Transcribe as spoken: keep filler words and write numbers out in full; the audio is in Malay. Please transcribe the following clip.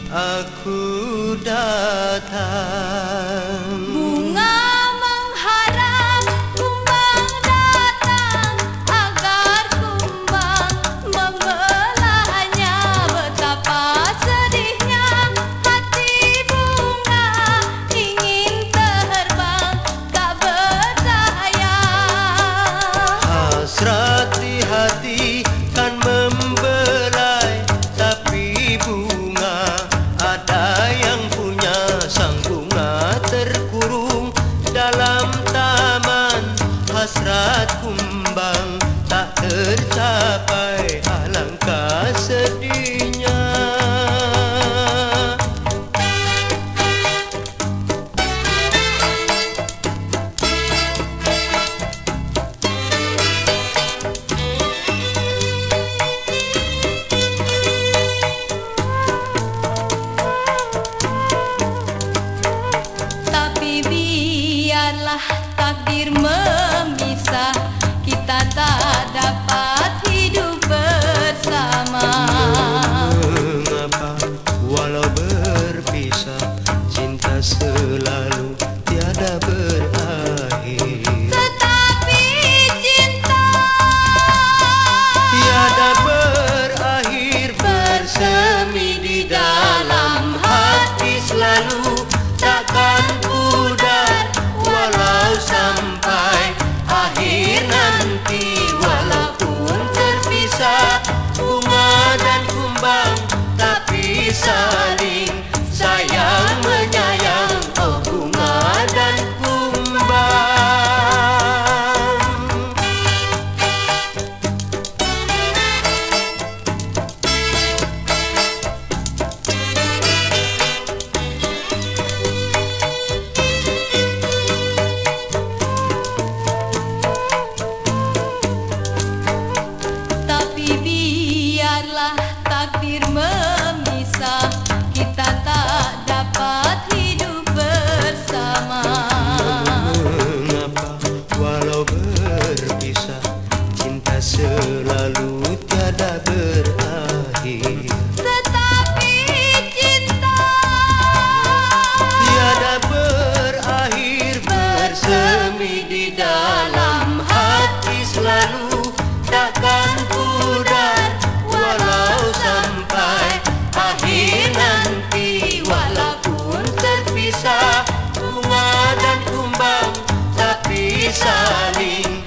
aku datang. Bunga mengharap kumbang datang, agar kumbang membelahnya. Betapa sedihnya hati bunga, ingin terbang tak bersayang. Hasrat di hati kan membelai, tapi bunga ada yang punya. Sang bunga terkurung dalam taman, hasrat kumbang tak tercapai, alangkah sedihnya. Biarlah takdir memisah, kita tak dapat hidup bersama. Mengapa walau berpisah, cinta selalu tiada berakhir. Tetapi cinta tiada berakhir, bersemi di dalam hati selalu, takkan pudar walau sampai akhir nanti. Walaupun terpisah bunga dan kumbang, tapi saling sayang menyayang. Oh bunga dan kumbang. biarlah takdir memisah, kita tak dapat hidup bersama. Mengapa walau berpisah, cinta selalu tiada berakhir. Tetapi cinta tiada berakhir, bersemi di dalam hati selalu, takkan pudar walau sampai akhir nanti. Walaupun terpisah bunga dan kumbang, tapi saling